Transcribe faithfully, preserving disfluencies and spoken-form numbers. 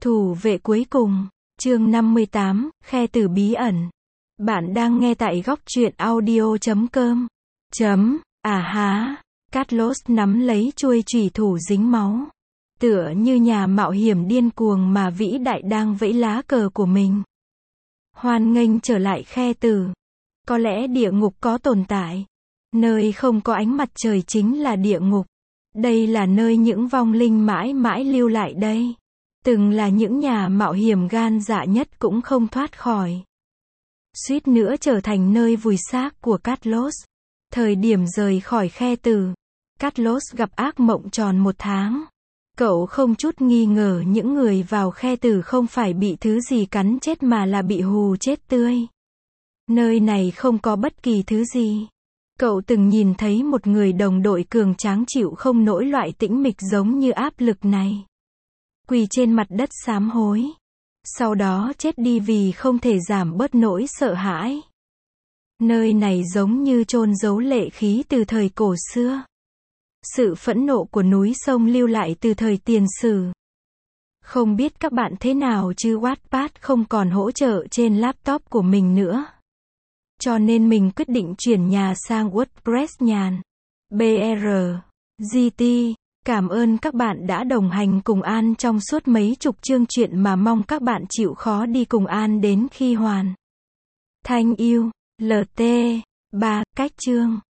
Thủ vệ cuối cùng, chương năm mươi tám, khe từ bí ẩn. Bạn đang nghe tại góc truyện audio chấm com. Chấm, à há, Carlos nắm lấy chuôi chủy thủ dính máu. Tựa như nhà mạo hiểm điên cuồng mà vĩ đại đang vẫy lá cờ của mình. Hoan nghênh trở lại khe từ. Có lẽ địa ngục có tồn tại. Nơi không có ánh mặt trời chính là địa ngục. Đây là nơi những vong linh mãi mãi lưu lại đây. Từng là những nhà mạo hiểm gan dạ nhất cũng không thoát khỏi. Suýt nữa trở thành nơi vùi xác của Carlos. Thời điểm rời khỏi khe từ, Carlos gặp ác mộng tròn một tháng. Cậu không chút nghi ngờ những người vào khe từ không phải bị thứ gì cắn chết mà là bị hù chết tươi. Nơi này không có bất kỳ thứ gì. Cậu từng nhìn thấy một người đồng đội cường tráng chịu không nổi loại tĩnh mịch giống như áp lực này. Quỳ trên mặt đất sám hối. Sau đó chết đi vì không thể giảm bớt nỗi sợ hãi. Nơi này giống như chôn giấu lệ khí từ thời cổ xưa. Sự phẫn nộ của núi sông lưu lại từ thời tiền sử. Không biết các bạn thế nào chứ Wattpad không còn hỗ trợ trên laptop của mình nữa. Cho nên mình quyết định chuyển nhà sang WordPress nhàn. bê rờ giê tê. Cảm ơn các bạn đã đồng hành cùng An trong suốt mấy chục chương truyện mà mong các bạn chịu khó đi cùng An đến khi hoàn thành yêu. lờ tê. ba. Cách chương